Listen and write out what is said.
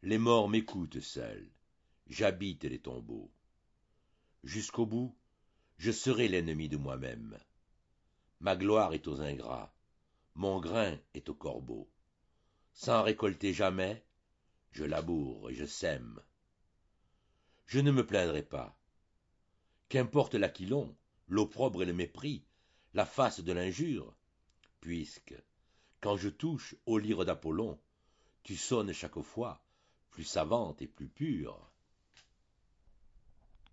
Les morts m'écoutent seuls, j'habite les tombeaux. Jusqu'au bout, je serai l'ennemi de moi-même. Ma gloire est aux ingrats, mon grain est aux corbeaux. Sans récolter jamais, je laboure et je sème. Je ne me plaindrai pas. Qu'importe l'aquilon, l'opprobre et le mépris, la face de l'injure, puisque, quand je touche aux lyres d'Apollon, tu sonnes chaque fois, plus savante et plus pure.